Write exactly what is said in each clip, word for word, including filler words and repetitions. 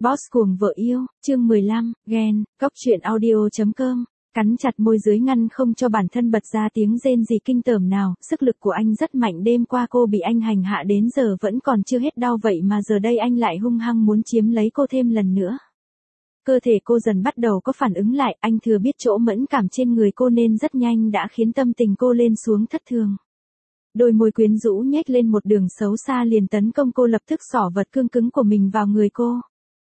Boss cuồng vợ yêu, chương mười lăm, ghen, góc truyện audio chấm com. Cắn chặt môi dưới ngăn không cho bản thân bật ra tiếng rên gì kinh tởm nào, sức lực của anh rất mạnh, đêm qua cô bị anh hành hạ đến giờ vẫn còn chưa hết đau, vậy mà giờ đây anh lại hung hăng muốn chiếm lấy cô thêm lần nữa. Cơ thể cô dần bắt đầu có phản ứng lại, anh thừa biết chỗ mẫn cảm trên người cô nên rất nhanh đã khiến tâm tình cô lên xuống thất thường. Đôi môi quyến rũ nhếch lên một đường xấu xa liền tấn công cô, lập tức xỏ vật cương cứng của mình vào người cô.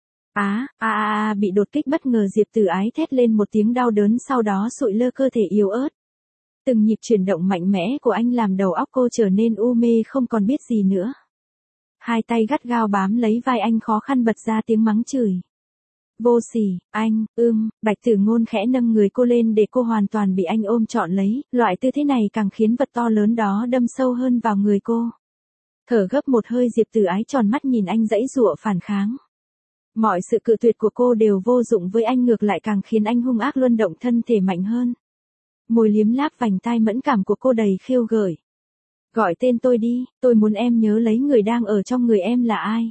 Á, a a a, bị đột kích bất ngờ Diệp Tử Ái thét lên một tiếng đau đớn, sau đó sụi lơ cơ thể yếu ớt. Từng nhịp chuyển động mạnh mẽ của anh làm đầu óc cô trở nên u mê không còn biết gì nữa. Hai tay gắt gao bám lấy vai anh, khó khăn bật ra tiếng mắng chửi. Vô sỉ, anh, ưm, Bạch Tử Ngôn khẽ nâng người cô lên để cô hoàn toàn bị anh ôm trọn lấy, loại tư thế này càng khiến vật to lớn đó đâm sâu hơn vào người cô. Thở gấp một hơi, Diệp Tử Ái tròn mắt nhìn anh giãy giụa phản kháng. Mọi sự cự tuyệt của cô đều vô dụng với anh, ngược lại càng khiến anh hung ác luân động thân thể mạnh hơn. Môi liếm láp vành tai mẫn cảm của cô đầy khiêu gợi. Gọi tên tôi đi, tôi muốn em nhớ lấy người đang ở trong người em là ai.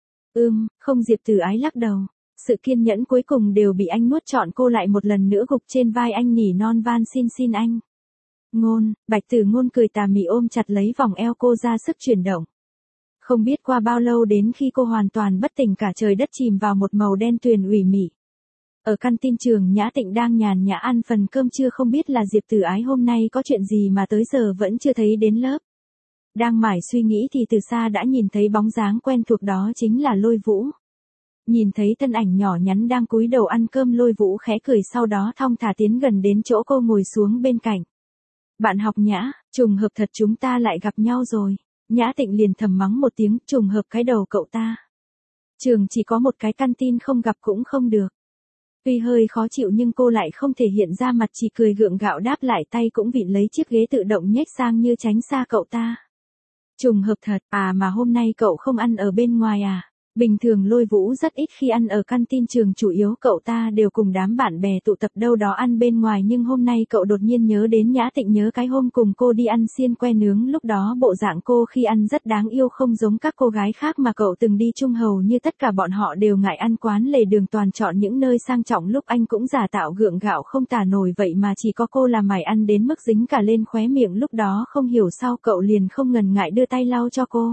Ừm, không, Diệp Tử Ái lắc đầu. Sự kiên nhẫn cuối cùng đều bị anh nuốt trọn, cô lại một lần nữa gục trên vai anh nỉ non van xin xin anh. Ngôn, Bạch Tử Ngôn cười tà mị ôm chặt lấy vòng eo cô ra sức chuyển động. Không biết qua bao lâu đến khi cô hoàn toàn bất tỉnh, cả trời đất chìm vào một màu đen tuyền ủy mị. Ở căn tin trường, Nhã Tịnh đang nhàn nhã ăn phần cơm trưa, không biết là Diệp Tử Ái hôm nay có chuyện gì mà tới giờ vẫn chưa thấy đến lớp. Đang mải suy nghĩ thì từ xa đã nhìn thấy bóng dáng quen thuộc, đó chính là Lôi Vũ. Nhìn thấy thân ảnh nhỏ nhắn đang cúi đầu ăn cơm, Lôi Vũ khẽ cười, sau đó thong thả tiến gần đến chỗ cô ngồi xuống bên cạnh. Bạn học Nhã, trùng hợp thật chúng ta lại gặp nhau rồi. Nhã Tịnh liền thầm mắng một tiếng, trùng hợp cái đầu cậu ta. Trường chỉ có một cái căn tin, không gặp cũng không được. Tuy hơi khó chịu nhưng cô lại không thể hiện ra mặt, chỉ cười gượng gạo đáp lại, tay cũng vịn lấy chiếc ghế tự động nhếch sang như tránh xa cậu ta. Trùng hợp thật, à mà hôm nay cậu không ăn ở bên ngoài à? Bình thường Lôi Vũ rất ít khi ăn ở căn tin trường, chủ yếu cậu ta đều cùng đám bạn bè tụ tập đâu đó ăn bên ngoài, nhưng hôm nay cậu đột nhiên nhớ đến Nhã Tịnh, nhớ cái hôm cùng cô đi ăn xiên que nướng, lúc đó bộ dạng cô khi ăn rất đáng yêu, không giống các cô gái khác mà cậu từng đi chung, hầu như tất cả bọn họ đều ngại ăn quán lề đường, toàn chọn những nơi sang trọng, lúc anh cũng giả tạo gượng gạo không tả nổi, vậy mà chỉ có cô là mải ăn đến mức dính cả lên khóe miệng, lúc đó không hiểu sao cậu liền không ngần ngại đưa tay lau cho cô.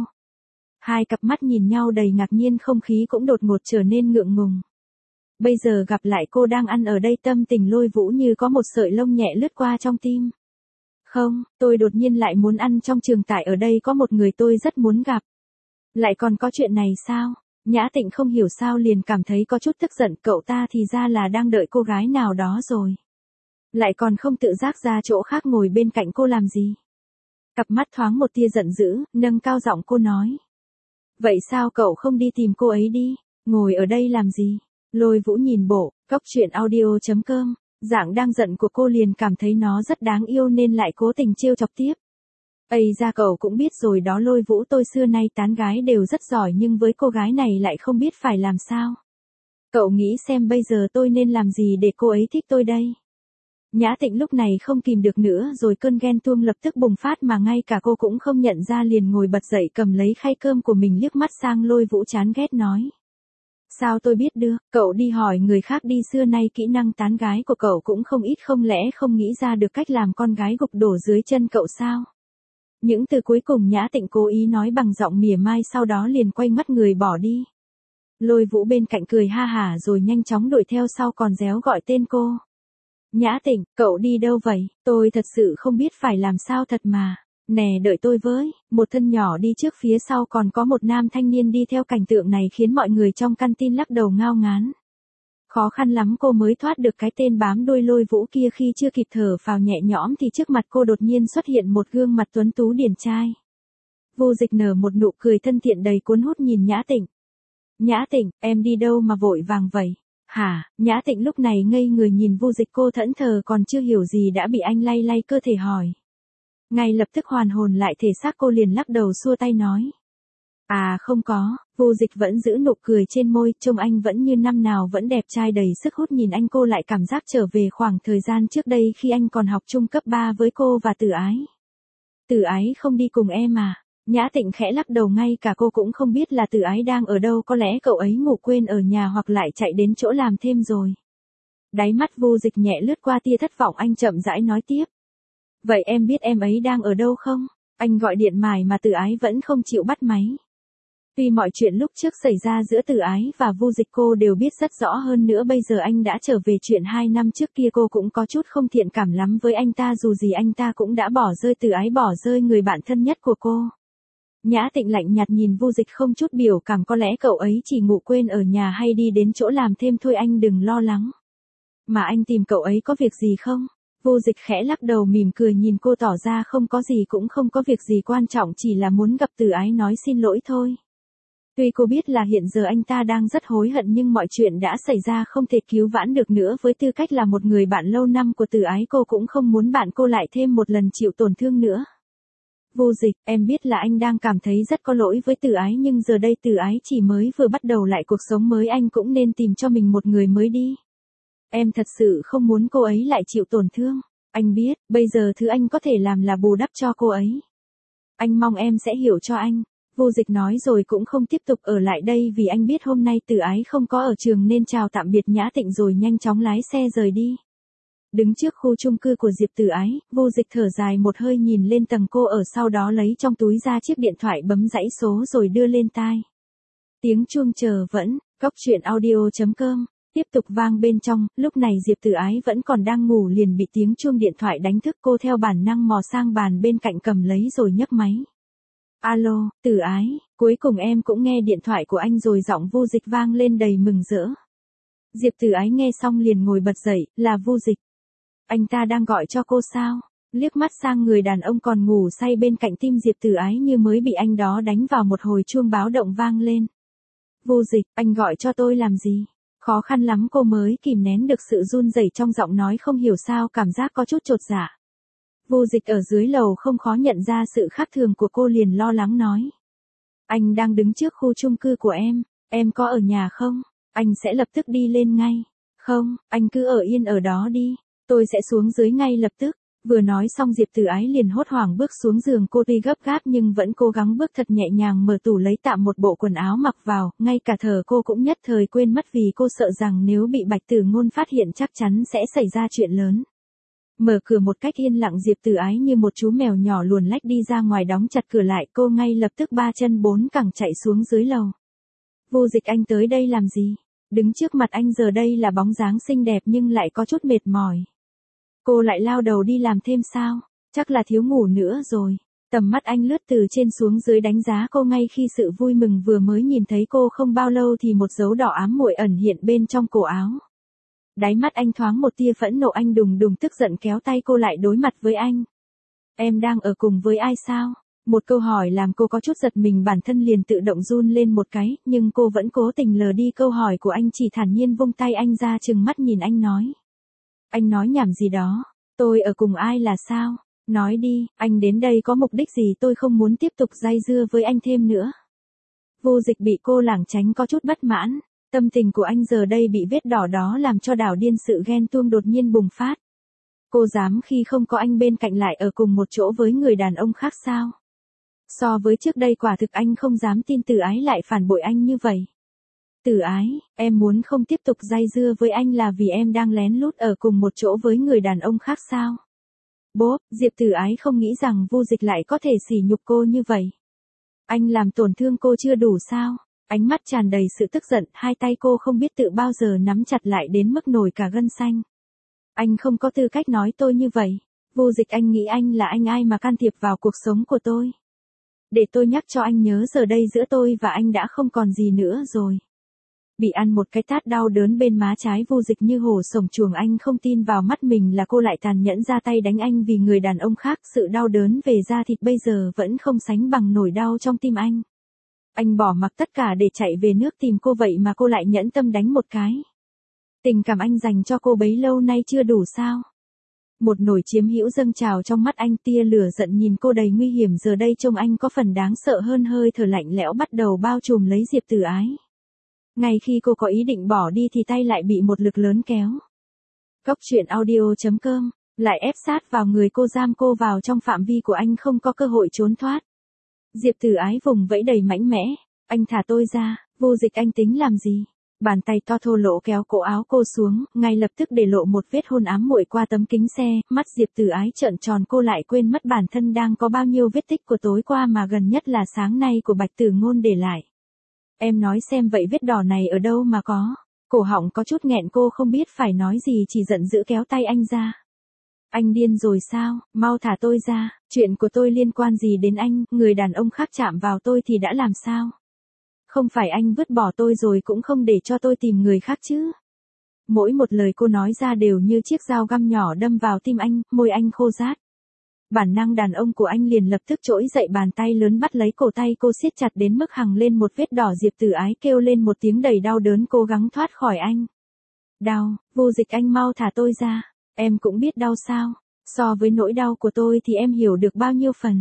Hai cặp mắt nhìn nhau đầy ngạc nhiên, không khí cũng đột ngột trở nên ngượng ngùng. Bây giờ gặp lại cô đang ăn ở đây, tâm tình Lôi Vũ như có một sợi lông nhẹ lướt qua trong tim. Không, tôi đột nhiên lại muốn ăn trong trường, tại ở đây có một người tôi rất muốn gặp. Lại còn có chuyện này sao? Nhã Tịnh không hiểu sao liền cảm thấy có chút tức giận, cậu ta thì ra là đang đợi cô gái nào đó rồi. Lại còn không tự giác ra chỗ khác ngồi bên cạnh cô làm gì? Cặp mắt thoáng một tia giận dữ, nâng cao giọng cô nói. Vậy sao cậu không đi tìm cô ấy đi, ngồi ở đây làm gì? Lôi Vũ nhìn bộ, góc truyện audio chấm com, dạng đang giận của cô liền cảm thấy nó rất đáng yêu nên lại cố tình trêu chọc tiếp. Ây ra cậu cũng biết rồi đó Lôi Vũ, tôi xưa nay tán gái đều rất giỏi nhưng với cô gái này lại không biết phải làm sao. Cậu nghĩ xem bây giờ tôi nên làm gì để cô ấy thích tôi đây? Nhã Tịnh lúc này không kìm được nữa rồi, cơn ghen tuông lập tức bùng phát mà ngay cả cô cũng không nhận ra, liền ngồi bật dậy cầm lấy khay cơm của mình liếc mắt sang Lôi Vũ chán ghét nói. Sao tôi biết được, cậu đi hỏi người khác đi, xưa nay kỹ năng tán gái của cậu cũng không ít, không lẽ không nghĩ ra được cách làm con gái gục đổ dưới chân cậu sao? Những từ cuối cùng Nhã Tịnh cố ý nói bằng giọng mỉa mai, sau đó liền quay mắt người bỏ đi. Lôi Vũ bên cạnh cười ha hả rồi nhanh chóng đuổi theo sau, còn réo gọi tên cô. Nhã Tịnh, cậu đi đâu vậy? Tôi thật sự không biết phải làm sao thật mà. Nè đợi tôi với. Một thân nhỏ đi trước, phía sau còn có một nam thanh niên đi theo, cảnh tượng này khiến mọi người trong căn tin lắc đầu ngao ngán. Khó khăn lắm cô mới thoát được cái tên bám đuôi Lôi Vũ kia, khi chưa kịp thở phào nhẹ nhõm thì trước mặt cô đột nhiên xuất hiện một gương mặt tuấn tú điển trai. Vô Dịch nở một nụ cười thân thiện đầy cuốn hút nhìn Nhã Tịnh. Nhã Tịnh, em đi đâu mà vội vàng vậy? Hả? Nhã Tịnh lúc này ngây người nhìn Vô Dịch, cô thẫn thờ còn chưa hiểu gì đã bị anh lay lay cơ thể hỏi. Ngay lập tức hoàn hồn lại thể xác, cô liền lắc đầu xua tay nói. À không có, Vô Dịch vẫn giữ nụ cười trên môi, trông anh vẫn như năm nào vẫn đẹp trai đầy sức hút, nhìn anh cô lại cảm giác trở về khoảng thời gian trước đây khi anh còn học trung cấp ba với cô và Tử Ái. Tử Ái không đi cùng em à? Nhã Tịnh khẽ lắc đầu, ngay cả cô cũng không biết là Từ Ái đang ở đâu, có lẽ cậu ấy ngủ quên ở nhà hoặc lại chạy đến chỗ làm thêm rồi. Đáy mắt Vu Dịch nhẹ lướt qua tia thất vọng, anh chậm rãi nói tiếp. Vậy em biết em ấy đang ở đâu không? Anh gọi điện mãi mà Từ Ái vẫn không chịu bắt máy. Tuy mọi chuyện lúc trước xảy ra giữa Từ Ái và Vu Dịch cô đều biết rất rõ, hơn nữa bây giờ anh đã trở về, chuyện hai năm trước kia cô cũng có chút không thiện cảm lắm với anh ta, dù gì anh ta cũng đã bỏ rơi Từ Ái, bỏ rơi người bạn thân nhất của cô. Nhã Tịnh lạnh nhạt nhìn Vu Dịch không chút biểu cảm, có lẽ cậu ấy chỉ ngủ quên ở nhà hay đi đến chỗ làm thêm thôi, anh đừng lo lắng. Mà anh tìm cậu ấy có việc gì không? Vu Dịch khẽ lắc đầu mỉm cười nhìn cô, tỏ ra không có gì, cũng không có việc gì quan trọng, chỉ là muốn gặp Từ Ái nói xin lỗi thôi. Tuy cô biết là hiện giờ anh ta đang rất hối hận, nhưng mọi chuyện đã xảy ra không thể cứu vãn được nữa, với tư cách là một người bạn lâu năm của Từ Ái, cô cũng không muốn bạn cô lại thêm một lần chịu tổn thương nữa. Vu Dịch, em biết là anh đang cảm thấy rất có lỗi với Từ Ái, nhưng giờ đây Từ Ái chỉ mới vừa bắt đầu lại cuộc sống mới, anh cũng nên tìm cho mình một người mới đi. Em thật sự không muốn cô ấy lại chịu tổn thương. Anh biết, bây giờ thứ anh có thể làm là bù đắp cho cô ấy. Anh mong em sẽ hiểu cho anh. Vu Dịch nói rồi cũng không tiếp tục ở lại đây, vì anh biết hôm nay Từ Ái không có ở trường nên chào tạm biệt Nhã Tịnh rồi nhanh chóng lái xe rời đi. Đứng trước khu chung cư của Diệp Từ Ái, Vu Dịch thở dài một hơi nhìn lên tầng cô ở, sau đó lấy trong túi ra chiếc điện thoại bấm dãy số rồi đưa lên tai. Tiếng chuông chờ vẫn, cốc truyện audio chấm com, tiếp tục vang bên trong. Lúc này Diệp Từ Ái vẫn còn đang ngủ liền bị tiếng chuông điện thoại đánh thức, cô theo bản năng mò sang bàn bên cạnh cầm lấy rồi nhấc máy. Alo, Từ Ái, cuối cùng em cũng nghe điện thoại của anh rồi, giọng Vu Dịch vang lên đầy mừng rỡ. Diệp Từ Ái nghe xong liền ngồi bật dậy, là Vu Dịch. Anh ta đang gọi cho cô sao? Liếc mắt sang người đàn ông còn ngủ say bên cạnh, tim Diệp Từ Ái như mới bị anh đó đánh vào một hồi chuông báo động vang lên. Vu Dịch, anh gọi cho tôi làm gì? Khó khăn lắm cô mới kìm nén được sự run rẩy trong giọng nói, không hiểu sao cảm giác có chút chột dạ. Vu Dịch ở dưới lầu không khó nhận ra sự khác thường của cô, liền lo lắng nói. Anh đang đứng trước khu chung cư của em, em có ở nhà không? Anh sẽ lập tức đi lên ngay. Không, anh cứ ở yên ở đó đi, tôi sẽ xuống dưới ngay lập tức. Vừa nói xong Diệp Từ Ái liền hốt hoảng bước xuống giường, cô tuy gấp gáp nhưng vẫn cố gắng bước thật nhẹ nhàng, mở tủ lấy tạm một bộ quần áo mặc vào, ngay cả thở cô cũng nhất thời quên mất, vì cô sợ rằng nếu bị Bạch Tử Ngôn phát hiện chắc chắn sẽ xảy ra chuyện lớn. Mở cửa một cách yên lặng, Diệp Từ Ái như một chú mèo nhỏ luồn lách đi ra ngoài, đóng chặt cửa lại, cô ngay lập tức ba chân bốn cẳng chạy xuống dưới lầu. Vu Dịch, anh tới đây làm gì? Đứng trước mặt anh giờ đây là bóng dáng xinh đẹp nhưng lại có chút mệt mỏi. Cô lại lao đầu đi làm thêm sao? Chắc là thiếu ngủ nữa rồi. Tầm mắt anh lướt từ trên xuống dưới đánh giá cô, ngay khi sự vui mừng vừa mới nhìn thấy cô không bao lâu thì một dấu đỏ ám muội ẩn hiện bên trong cổ áo. Đáy mắt anh thoáng một tia phẫn nộ, anh đùng đùng tức giận kéo tay cô lại đối mặt với anh. Em đang ở cùng với ai sao? Một câu hỏi làm cô có chút giật mình, bản thân liền tự động run lên một cái, nhưng cô vẫn cố tình lờ đi câu hỏi của anh, chỉ thản nhiên vung tay anh ra, trừng mắt nhìn anh nói. Anh nói nhảm gì đó? Tôi ở cùng ai là sao? Nói đi, anh đến đây có mục đích gì? Tôi không muốn tiếp tục dây dưa với anh thêm nữa. Vu Dịch bị cô lảng tránh có chút bất mãn. Tâm tình của anh giờ đây bị vết đỏ đó làm cho đảo điên, sự ghen tuông đột nhiên bùng phát. Cô dám khi không có anh bên cạnh lại ở cùng một chỗ với người đàn ông khác sao? So với trước đây quả thực anh không dám tin Từ Ái lại phản bội anh như vậy. Từ Ái, em muốn không tiếp tục dây dưa với anh là vì em đang lén lút ở cùng một chỗ với người đàn ông khác sao? Bốp, Diệp Từ Ái không nghĩ rằng Vu Dịch lại có thể sỉ nhục cô như vậy. Anh làm tổn thương cô chưa đủ sao? Ánh mắt tràn đầy sự tức giận, hai tay cô không biết tự bao giờ nắm chặt lại đến mức nổi cả gân xanh. Anh không có tư cách nói tôi như vậy. Vu Dịch, anh nghĩ anh là anh ai mà can thiệp vào cuộc sống của tôi? Để tôi nhắc cho anh nhớ, giờ đây giữa tôi và anh đã không còn gì nữa rồi. Bị ăn một cái tát đau đớn bên má trái, Vu Dịch như hổ sổng chuồng, anh không tin vào mắt mình là cô lại tàn nhẫn ra tay đánh anh vì người đàn ông khác, sự đau đớn về da thịt bây giờ vẫn không sánh bằng nỗi đau trong tim anh. Anh bỏ mặc tất cả để chạy về nước tìm cô, vậy mà cô lại nhẫn tâm đánh một cái. Tình cảm anh dành cho cô bấy lâu nay chưa đủ sao? Một nỗi chiếm hữu dâng trào trong mắt anh, tia lửa giận nhìn cô đầy nguy hiểm, giờ đây trông anh có phần đáng sợ hơn, hơi thở lạnh lẽo bắt đầu bao trùm lấy Diệp Từ Ái. Ngay khi cô có ý định bỏ đi thì tay lại bị một lực lớn kéo. Cốc truyện audio chấm com lại ép sát vào người cô, giam cô vào trong phạm vi của anh, không có cơ hội trốn thoát. Diệp Tử Ái vùng vẫy đầy mạnh mẽ, anh thả tôi ra, Vu Dịch anh tính làm gì? Bàn tay to thô lỗ kéo cổ áo cô xuống, ngay lập tức để lộ một vết hôn ám muội qua tấm kính xe, mắt Diệp Tử Ái trợn tròn, cô lại quên mất bản thân đang có bao nhiêu vết tích của tối qua mà gần nhất là sáng nay của Bạch Tử Ngôn để lại. Em nói xem vậy vết đỏ này ở đâu mà có? Cổ họng có chút nghẹn, cô không biết phải nói gì, chỉ giận dữ kéo tay anh ra. Anh điên rồi sao, mau thả tôi ra, chuyện của tôi liên quan gì đến anh, người đàn ông khác chạm vào tôi thì đã làm sao? Không phải anh vứt bỏ tôi rồi cũng không để cho tôi tìm người khác chứ? Mỗi một lời cô nói ra đều như chiếc dao găm nhỏ đâm vào tim anh, môi anh khô rát. Bản năng đàn ông của anh liền lập tức trỗi dậy, bàn tay lớn bắt lấy cổ tay cô siết chặt đến mức hằn lên một vết đỏ. Diệp Tử Ái kêu lên một tiếng đầy đau đớn, cố gắng thoát khỏi anh. Đau, Vu Dịch anh mau thả tôi ra, em cũng biết đau sao, so với nỗi đau của tôi thì em hiểu được bao nhiêu phần.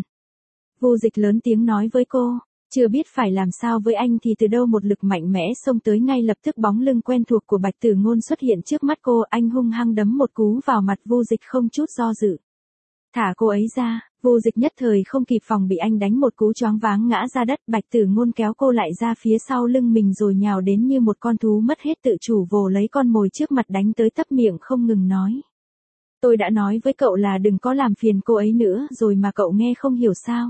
Vu Dịch lớn tiếng nói với cô, chưa biết phải làm sao với anh thì từ đâu một lực mạnh mẽ xông tới, ngay lập tức bóng lưng quen thuộc của Bạch Tử Ngôn xuất hiện trước mắt cô, anh hung hăng đấm một cú vào mặt Vu Dịch không chút do dự. Thả cô ấy ra, Vu Dịch nhất thời không kịp phòng bị anh đánh một cú choáng váng ngã ra đất. Bạch Tử Ngôn kéo cô lại ra phía sau lưng mình rồi nhào đến như một con thú mất hết tự chủ, vồ lấy con mồi trước mặt đánh tới tấp miệng không ngừng nói. Tôi đã nói với cậu là đừng có làm phiền cô ấy nữa rồi mà cậu nghe không hiểu sao?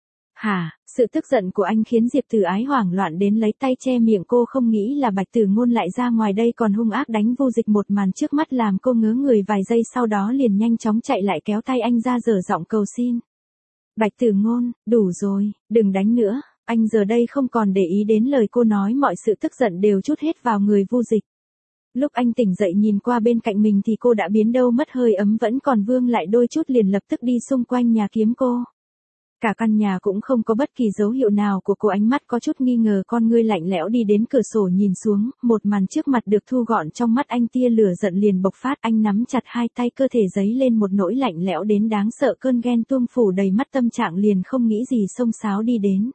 Hả? Sự tức giận của anh khiến Diệp Tử Ái hoảng loạn đến lấy tay che miệng, cô không nghĩ là Bạch Tử Ngôn lại ra ngoài đây còn hung ác đánh Vu Dịch. Một màn trước mắt làm cô ngớ người vài giây, sau đó liền nhanh chóng chạy lại kéo tay anh ra, dở giọng cầu xin. Bạch Tử Ngôn, đủ rồi, đừng đánh nữa. Anh giờ đây không còn để ý đến lời cô nói, mọi sự tức giận đều trút hết vào người Vu Dịch. Lúc anh tỉnh dậy nhìn qua bên cạnh mình thì cô đã biến đâu mất, hơi ấm vẫn còn vương lại đôi chút, liền lập tức đi xung quanh nhà kiếm cô. Cả căn nhà cũng không có bất kỳ dấu hiệu nào của cô, ánh mắt có chút nghi ngờ, con ngươi lạnh lẽo đi đến cửa sổ nhìn xuống, một màn trước mặt được thu gọn trong mắt anh, tia lửa giận liền bộc phát, anh nắm chặt hai tay, cơ thể dấy lên một nỗi lạnh lẽo đến đáng sợ, cơn ghen tuông phủ đầy mắt, tâm trạng liền không nghĩ gì xông xáo đi đến.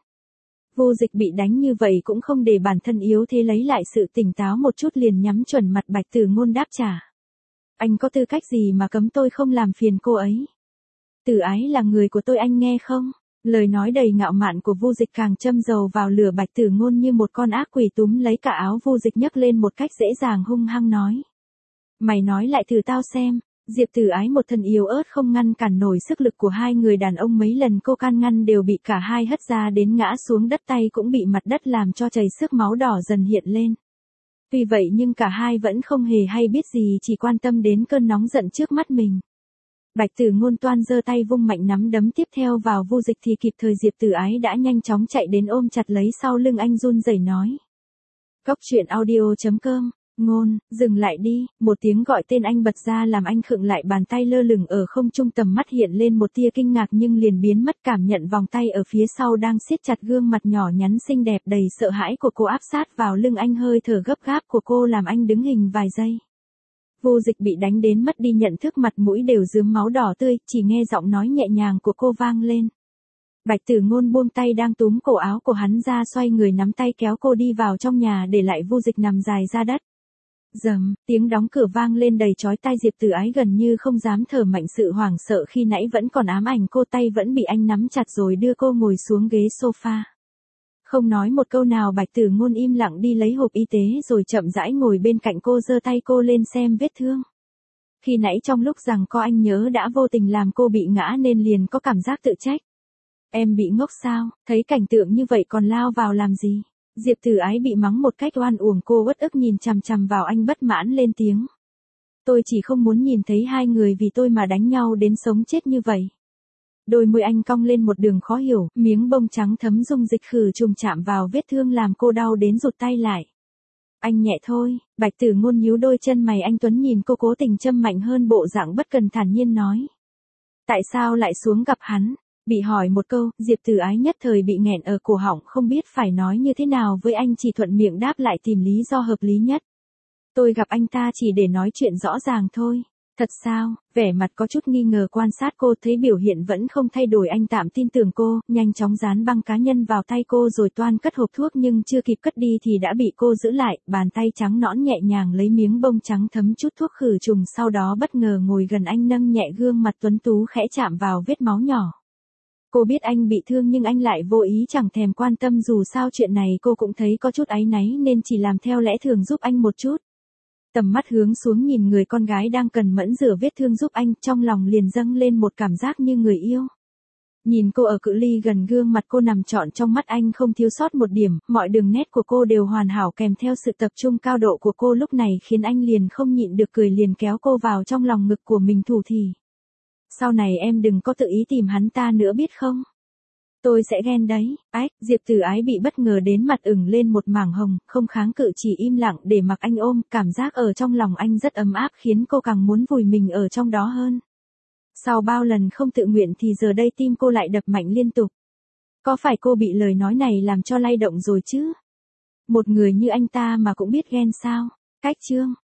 Vu Dịch bị đánh như vậy cũng không để bản thân yếu thế, lấy lại sự tỉnh táo một chút liền nhắm chuẩn mặt Bạch Tử Ngôn đáp trả. Anh có tư cách gì mà cấm tôi không làm phiền cô ấy? Tử Ái là người của tôi, anh nghe không? Lời nói đầy ngạo mạn của Vu Dịch càng châm dầu vào lửa. Bạch Tử Ngôn như một con ác quỷ túm lấy cả áo Vu Dịch nhấc lên một cách dễ dàng, hung hăng nói. Mày nói lại thử tao xem. Diệp Tử Ái một thân yếu ớt không ngăn cản nổi sức lực của hai người đàn ông, mấy lần cô can ngăn đều bị cả hai hất ra đến ngã xuống đất, tay cũng bị mặt đất làm cho chảy xước, máu đỏ dần hiện lên. Tuy vậy nhưng cả hai vẫn không hề hay biết gì, chỉ quan tâm đến cơn nóng giận trước mắt mình. Bạch Tử Ngôn toan giơ tay vung mạnh nắm đấm tiếp theo vào Vu Dịch thì kịp thời Diệp Tử Ái đã nhanh chóng chạy đến ôm chặt lấy sau lưng anh, run rẩy nói. Cốc truyện audio chấm com. Ngôn, dừng lại đi, một tiếng gọi tên anh bật ra làm anh khựng lại, bàn tay lơ lửng ở không trung, tầm mắt hiện lên một tia kinh ngạc nhưng liền biến mất, cảm nhận vòng tay ở phía sau đang siết chặt gương mặt nhỏ nhắn xinh đẹp đầy sợ hãi của cô áp sát vào lưng anh, hơi thở gấp gáp của cô làm anh đứng hình vài giây. Vu Dịch bị đánh đến mất đi nhận thức, mặt mũi đều rướm máu đỏ tươi, chỉ nghe giọng nói nhẹ nhàng của cô vang lên. Bạch Tử Ngôn buông tay đang túm cổ áo của hắn ra, xoay người nắm tay kéo cô đi vào trong nhà, để lại Vu Dịch nằm dài ra đất. Dầm, tiếng đóng cửa vang lên đầy chói tai. Diệp Tử Ái gần như không dám thở mạnh, sự hoảng sợ khi nãy vẫn còn ám ảnh cô, tay vẫn bị anh nắm chặt rồi đưa cô ngồi xuống ghế sofa. Không nói một câu nào, Bạch Tử Ngôn im lặng đi lấy hộp y tế rồi chậm rãi ngồi bên cạnh cô, giơ tay cô lên xem vết thương. Khi nãy trong lúc giằng co anh nhớ đã vô tình làm cô bị ngã nên liền có cảm giác tự trách. Em bị ngốc sao, thấy cảnh tượng như vậy còn lao vào làm gì? Diệp Tử Ái bị mắng một cách oan uổng, cô uất ức nhìn chằm chằm vào anh bất mãn lên tiếng. Tôi chỉ không muốn nhìn thấy hai người vì tôi mà đánh nhau đến sống chết như vậy. Đôi môi anh cong lên một đường khó hiểu, miếng bông trắng thấm dung dịch khử trùng chạm vào vết thương làm cô đau đến rụt tay lại. Anh nhẹ thôi, Bạch Tử Ngôn nhíu đôi chân mày, anh tuấn nhìn cô cố tình châm mạnh hơn bộ dạng bất cần, thản nhiên nói. Tại sao lại xuống gặp hắn? Bị hỏi một câu, Diệp Tử Ái nhất thời bị nghẹn ở cổ họng, không biết phải nói như thế nào với anh, chỉ thuận miệng đáp lại tìm lý do hợp lý nhất. Tôi gặp anh ta chỉ để nói chuyện rõ ràng thôi. Thật sao? Vẻ mặt có chút nghi ngờ quan sát cô, thấy biểu hiện vẫn không thay đổi, anh tạm tin tưởng cô, nhanh chóng dán băng cá nhân vào tay cô rồi toan cất hộp thuốc, nhưng chưa kịp cất đi thì đã bị cô giữ lại, bàn tay trắng nõn nhẹ nhàng lấy miếng bông trắng thấm chút thuốc khử trùng, sau đó bất ngờ ngồi gần anh, nâng nhẹ gương mặt tuấn tú khẽ chạm vào vết máu nhỏ. Cô biết anh bị thương nhưng anh lại vô ý chẳng thèm quan tâm, dù sao chuyện này cô cũng thấy có chút áy náy nên chỉ làm theo lẽ thường giúp anh một chút. Tầm mắt hướng xuống nhìn người con gái đang cần mẫn rửa vết thương giúp anh, trong lòng liền dâng lên một cảm giác như người yêu. Nhìn cô ở cự ly gần, gương mặt cô nằm trọn trong mắt anh không thiếu sót một điểm, mọi đường nét của cô đều hoàn hảo kèm theo sự tập trung cao độ của cô lúc này khiến anh liền không nhịn được cười, liền kéo cô vào trong lòng ngực của mình thủ thỉ. Sau này em đừng có tự ý tìm hắn ta nữa biết không? Tôi sẽ ghen đấy. Ách, Diệp Tử Ái bị bất ngờ đến mặt ửng lên một mảng hồng, không kháng cự chỉ im lặng để mặc anh ôm, cảm giác ở trong lòng anh rất ấm áp khiến cô càng muốn vùi mình ở trong đó hơn. Sau bao lần không tự nguyện thì giờ đây tim cô lại đập mạnh liên tục. Có phải cô bị lời nói này làm cho lay động rồi chứ? Một người như anh ta mà cũng biết ghen sao? Cách chương